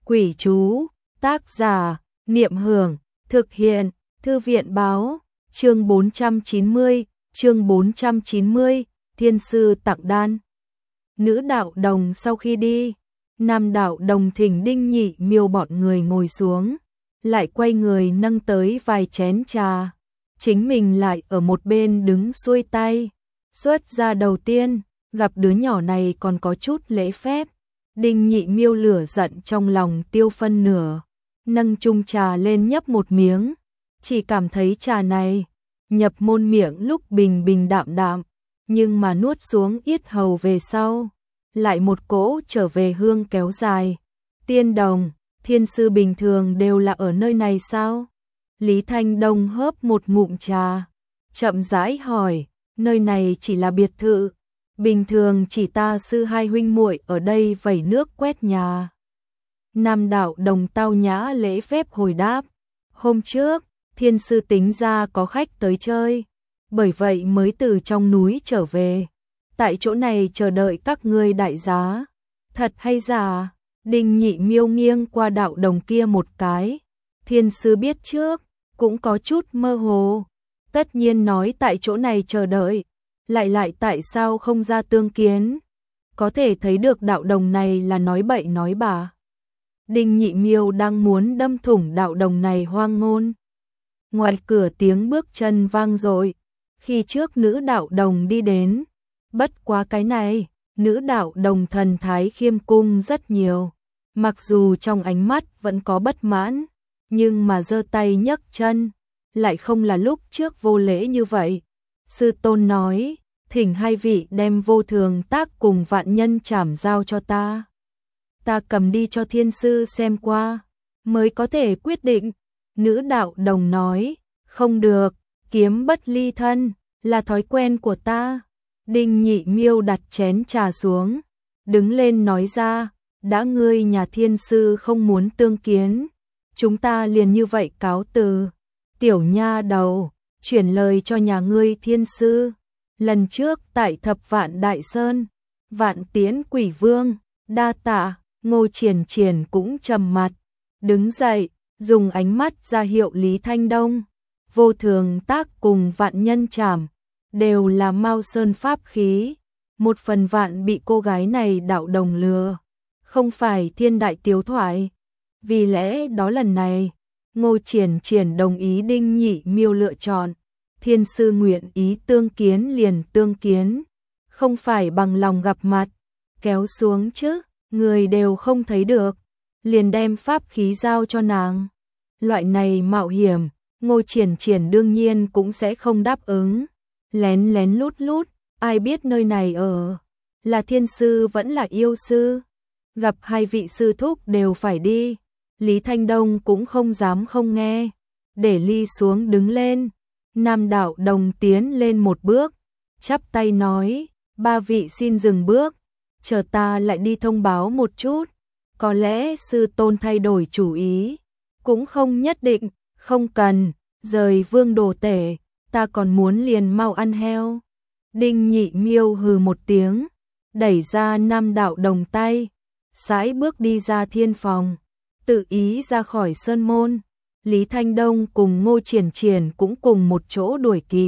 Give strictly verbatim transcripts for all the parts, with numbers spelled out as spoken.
Quỷ chú, tác giả, Niệm Hưởng, thực hiện, Thư viện báo, chương bốn trăm chín mươi, chương bốn trăm chín mươi, Thiên sư tặng đan. Nữ đạo đồng sau khi đi, nam đạo đồng thỉnh Đinh Nhị Miêu bọn người ngồi xuống, lại quay người nâng tới vài chén trà, chính mình lại ở một bên đứng xuôi tay. Xuất ra đầu tiên, gặp đứa nhỏ này còn có chút lễ phép. Đinh Nhị Miêu lửa giận trong lòng tiêu phân nửa, nâng chung trà lên nhấp một miếng, chỉ cảm thấy trà này nhập môn miệng lúc bình bình đạm đạm, nhưng mà nuốt xuống yết hầu về sau, lại một cỗ trở về hương kéo dài. Tiên đồng, thiên sư bình thường đều là ở nơi này sao? Lý Thanh Đông hớp một ngụm trà, chậm rãi hỏi, nơi này chỉ là biệt thự, bình thường chỉ ta sư hai huynh muội ở đây vẩy nước quét nhà. Nam đạo đồng tao nhã lễ phép hồi đáp, hôm trước, thiên sư tính ra có khách tới chơi, bởi vậy mới từ trong núi trở về, tại chỗ này chờ đợi các ngươi đại giá. Thật hay giả? Đinh Nhị Miêu nghiêng qua đạo đồng kia một cái, thiên sư biết trước, cũng có chút mơ hồ, tất nhiên nói tại chỗ này chờ đợi, lại lại tại sao không ra tương kiến, có thể thấy được đạo đồng này là nói bậy nói bạ. Đinh Nhị Miêu đang muốn đâm thủng đạo đồng này hoang ngôn. Ngoài cửa tiếng bước chân vang dội, khi trước nữ đạo đồng đi đến, bất quá cái này, nữ đạo đồng thần thái khiêm cung rất nhiều, mặc dù trong ánh mắt vẫn có bất mãn, nhưng mà giơ tay nhấc chân, lại không là lúc trước vô lễ như vậy. Sư tôn nói, thỉnh hai vị đem vô thường tác cùng vạn nhân trảm giao cho ta. Ta cầm đi cho thiên sư xem qua, mới có thể quyết định. Nữ đạo đồng nói, không được, kiếm bất ly thân, là thói quen của ta. Đinh Nhị Miêu đặt chén trà xuống, đứng lên nói ra, đã ngươi nhà thiên sư không muốn tương kiến, chúng ta liền như vậy cáo từ. Tiểu nha đầu, chuyển lời cho nhà ngươi thiên sư, lần trước tại Thập Vạn Đại Sơn, Vạn Tiễn Quỷ Vương, đa tạ. Ngô Triển Triển cũng trầm mặt, đứng dậy, dùng ánh mắt ra hiệu Lý Thanh Đông. Vô thường tác cùng vạn nhân trảm, đều là Mao Sơn pháp khí, một phần vạn bị cô gái này đạo đồng lừa, không phải thiên đại tiếu thoại. Vì lẽ đó lần này, Ngô Triển Triển đồng ý Đinh Nhị Miêu lựa chọn, thiên sư nguyện ý tương kiến liền tương kiến, không phải bằng lòng gặp mặt, kéo xuống chứ. Người đều không thấy được, liền đem pháp khí giao cho nàng. Loại này mạo hiểm, Ngô Triển Triển đương nhiên cũng sẽ không đáp ứng. Lén lén lút lút, ai biết nơi này ở, là thiên sư vẫn là yêu sư. Gặp hai vị sư thúc đều phải đi, Lý Thanh Đông cũng không dám không nghe, để ly xuống đứng lên. Nam đạo đồng tiến lên một bước, chắp tay nói, ba vị xin dừng bước. Chờ ta lại đi thông báo một chút, có lẽ sư tôn thay đổi chủ ý, cũng không nhất định, không cần, rời vương đồ tể, ta còn muốn liền mau ăn heo. Đinh Nhị Miêu hừ một tiếng, đẩy ra nam đạo đồng tay, sải bước đi ra thiên phòng, tự ý ra khỏi sơn môn. Lý Thanh Đông cùng Ngô Triển Triển cũng cùng một chỗ đuổi kịp.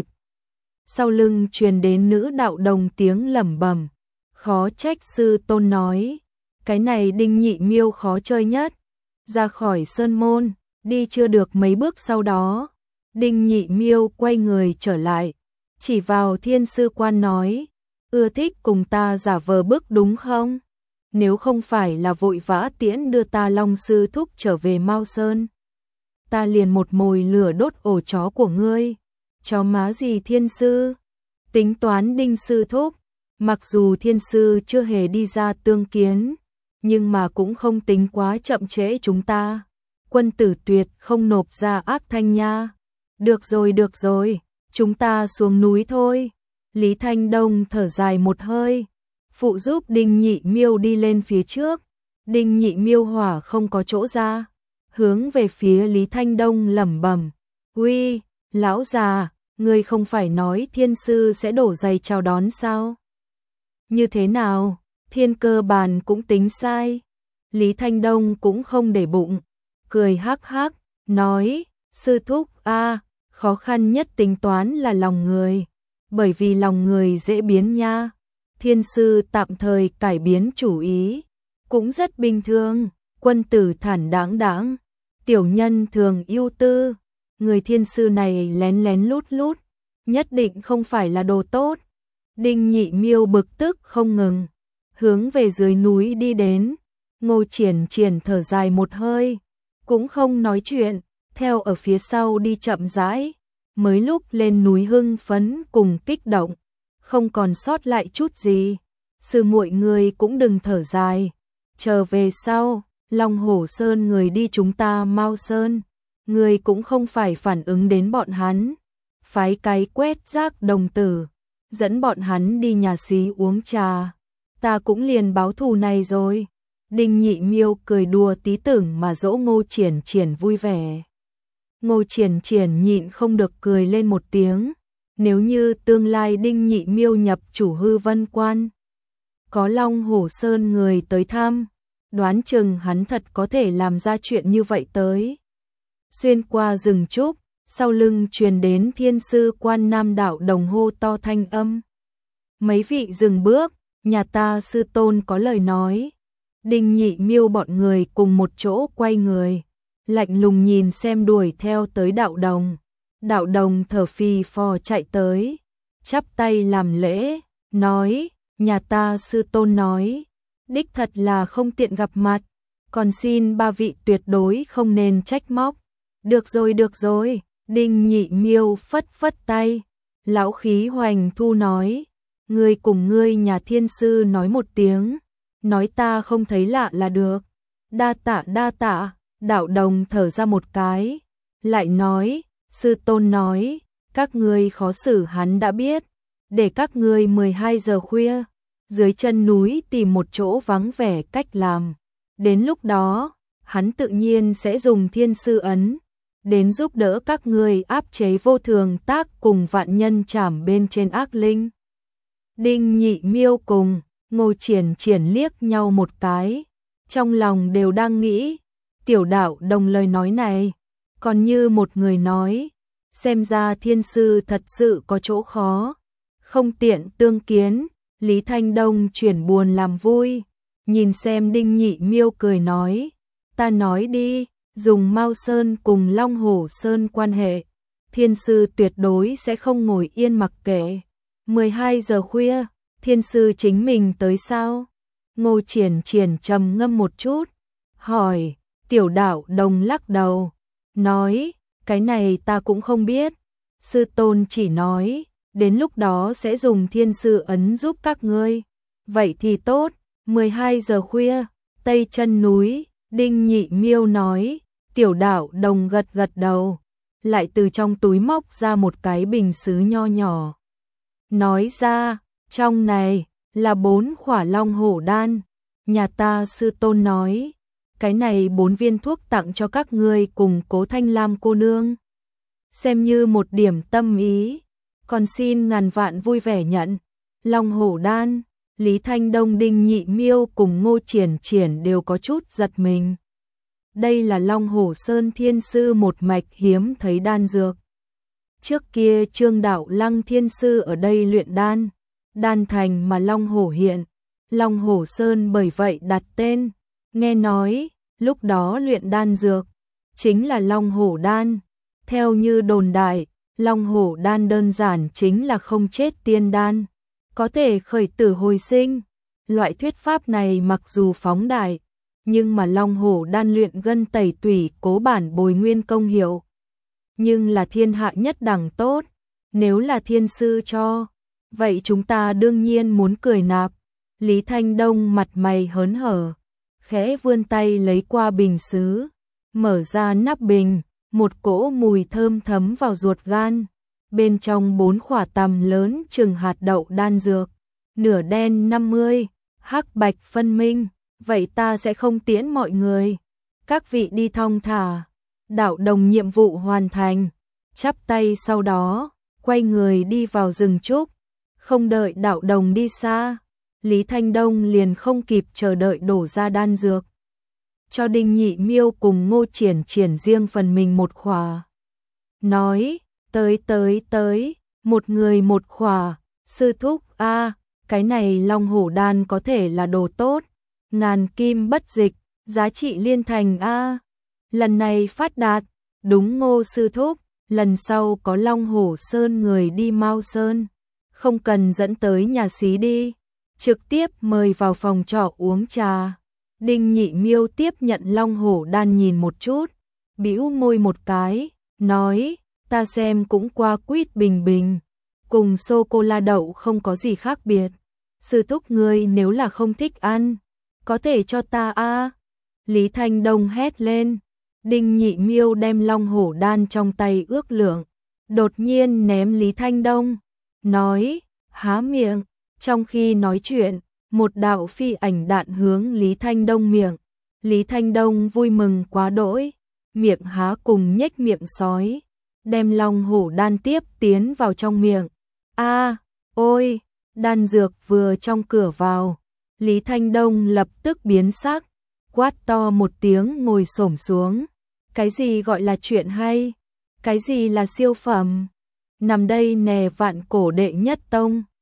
Sau lưng truyền đến nữ đạo đồng tiếng lẩm bẩm. Khó trách sư tôn nói, cái này Đinh Nhị Miêu khó chơi nhất. Ra khỏi sơn môn, đi chưa được mấy bước sau đó, Đinh Nhị Miêu quay người trở lại, chỉ vào thiên sư quan nói, ưa thích cùng ta giả vờ bước đúng không? Nếu không phải là vội vã tiễn đưa ta Long sư thúc trở về Mao Sơn, ta liền một mồi lửa đốt ổ chó của ngươi. Chó má gì thiên sư? Tính toán Đinh sư thúc. Mặc dù thiên sư chưa hề đi ra tương kiến, nhưng mà cũng không tính quá chậm trễ chúng ta. Quân tử tuyệt không nộp ra ác thanh nha. Được rồi được rồi, chúng ta xuống núi thôi. Lý Thanh Đông thở dài một hơi, phụ giúp Đinh Nhị Miêu đi lên phía trước. Đinh Nhị Miêu hỏa không có chỗ ra, hướng về phía Lý Thanh Đông lẩm bẩm, uy, lão già, ngươi không phải nói thiên sư sẽ đổ giày chào đón sao? Như thế nào, thiên cơ bàn cũng tính sai. Lý Thanh Đông cũng không để bụng, cười hắc hắc, nói, sư thúc a, khó khăn nhất tính toán là lòng người, bởi vì lòng người dễ biến nha. Thiên sư tạm thời cải biến chủ ý, cũng rất bình thường, quân tử thản đáng đáng, tiểu nhân thường ưu tư, người thiên sư này lén lén lút lút, nhất định không phải là đồ tốt. Đinh Nhị Miêu bực tức không ngừng, hướng về dưới núi đi đến. Ngô Triển Triển thở dài một hơi, cũng không nói chuyện, theo ở phía sau đi chậm rãi. Mới lúc lên núi hưng phấn cùng kích động, không còn sót lại chút gì. Sư muội người cũng đừng thở dài, chờ về sau, Long Hổ Sơn người đi chúng ta Mao Sơn, người cũng không phải phản ứng đến bọn hắn, phái cái quét rác đồng tử, dẫn bọn hắn đi nhà xí uống trà, ta cũng liền báo thù này rồi. Đinh Nhị Miêu cười đùa tí tưởng mà dỗ Ngô Triển Triển vui vẻ. Ngô Triển Triển nhịn không được cười lên một tiếng, nếu như tương lai Đinh Nhị Miêu nhập chủ Hư Vân Quan, có Long Hổ Sơn người tới thăm, đoán chừng hắn thật có thể làm ra chuyện như vậy tới. Xuyên qua rừng trúc, sau lưng truyền đến Thiên sư Quan Nam đạo đồng hô to thanh âm. Mấy vị dừng bước, nhà ta sư tôn có lời nói. Đinh Nhị Miêu bọn người cùng một chỗ quay người, lạnh lùng nhìn xem đuổi theo tới đạo đồng. Đạo đồng thở phì phò chạy tới, chắp tay làm lễ, nói, nhà ta sư tôn nói, đích thật là không tiện gặp mặt, còn xin ba vị tuyệt đối không nên trách móc. Được rồi được rồi, Đinh Nhị Miêu phất phất tay, lão khí hoành thu nói, ngươi cùng ngươi nhà thiên sư nói một tiếng, nói ta không thấy lạ là được. Đa tạ đa tạ, đạo đồng thở ra một cái, lại nói, sư tôn nói, các ngươi khó xử hắn đã biết, để các ngươi mười hai giờ khuya, dưới chân núi tìm một chỗ vắng vẻ cách làm. Đến lúc đó, hắn tự nhiên sẽ dùng thiên sư ấn, đến giúp đỡ các ngươi áp chế vô thường tác cùng vạn nhân trảm bên trên ác linh. Đinh Nhị Miêu cùng Ngô Triển Triển liếc nhau một cái, trong lòng đều đang nghĩ, tiểu đạo đồng lời nói này, còn như một người nói, xem ra thiên sư thật sự có chỗ khó, không tiện tương kiến. Lý Thanh Đông chuyển buồn làm vui, nhìn xem Đinh Nhị Miêu cười nói, ta nói đi, dùng Mao Sơn cùng Long Hổ Sơn quan hệ, thiên sư tuyệt đối sẽ không ngồi yên mặc kệ. mười hai giờ khuya, thiên sư chính mình tới sao? Ngô Triển Triển trầm ngâm một chút, hỏi. Tiểu đạo đồng lắc đầu, nói, cái này ta cũng không biết, sư tôn chỉ nói, đến lúc đó sẽ dùng thiên sư ấn giúp các ngươi. Vậy thì tốt. Mười hai giờ khuya, tây chân núi, Đinh Nhị Miêu nói. Tiểu đạo đồng gật gật đầu, lại từ trong túi móc ra một cái bình sứ nho nhỏ, nói ra, trong này là bốn khỏa long hổ đan, nhà ta sư tôn nói, cái này bốn viên thuốc tặng cho các ngươi cùng Cố Thanh Lam cô nương, xem như một điểm tâm ý, còn xin ngàn vạn vui vẻ nhận. Long hổ đan, Lý Thanh Đông, Đinh Nhị Miêu cùng Ngô Triển Triển đều có chút giật mình. Đây là Long Hổ Sơn thiên sư một mạch hiếm thấy đan dược. Trước kia Trương Đạo Lăng thiên sư ở đây luyện đan, đan thành mà Long Hổ hiện, Long Hổ Sơn bởi vậy đặt tên. Nghe nói, lúc đó luyện đan dược chính là Long Hổ đan. Theo như đồn đại, Long Hổ đan đơn giản chính là không chết tiên đan, có thể khởi tử hồi sinh. Loại thuyết pháp này mặc dù phóng đại, nhưng mà Long Hổ đan luyện gân tẩy tủy cố bản bồi nguyên công hiệu, nhưng là thiên hạ nhất đẳng tốt, nếu là thiên sư cho, vậy chúng ta đương nhiên muốn cười nạp. Lý Thanh Đông mặt mày hớn hở, khẽ vươn tay lấy qua bình sứ, mở ra nắp bình, một cỗ mùi thơm thấm vào ruột gan, bên trong bốn khỏa tằm lớn chừng hạt đậu đan dược, nửa đen năm mươi, hắc bạch phân minh. Vậy ta sẽ không tiễn mọi người, các vị đi thong thả. Đạo đồng nhiệm vụ hoàn thành, chắp tay sau đó, quay người đi vào rừng trúc. Không đợi đạo đồng đi xa, Lý Thanh Đông liền không kịp chờ đợi đổ ra đan dược, cho Đinh Nhị Miêu cùng Ngô Triển Triển riêng phần mình một khỏa. Nói, tới tới tới, một người một khỏa, sư thúc a, cái này Long Hổ Đan có thể là đồ tốt, ngàn kim bất dịch, giá trị liên thành a. Lần này phát đạt, đúng Ngô sư thúc, lần sau có Long Hổ Sơn người đi Mao Sơn, không cần dẫn tới nhà xí đi, trực tiếp mời vào phòng trọ uống trà. Đinh Nhị Miêu tiếp nhận Long Hổ Đan nhìn một chút, bĩu môi một cái, nói, ta xem cũng qua quýt bình bình, cùng sô-cô-la đậu không có gì khác biệt. Sư thúc ngươi nếu là không thích ăn, có thể cho ta a. Lý Thanh Đông hét lên. Đinh Nhị Miêu đem Long Hổ Đan trong tay ước lượng, đột nhiên ném Lý Thanh Đông, nói, há miệng. Trong khi nói chuyện, một đạo phi ảnh đạn hướng Lý Thanh Đông miệng. Lý Thanh Đông vui mừng quá đỗi, miệng há cùng nhếch miệng sói, đem Long Hổ Đan tiếp tiến vào trong miệng. A, ôi, đan dược vừa trong cửa vào, Lý Thanh Đông lập tức biến sắc, quát to một tiếng ngồi xổm xuống. Cái gì gọi là chuyện hay? Cái gì là siêu phẩm? Nằm đây nè vạn cổ đệ nhất tông.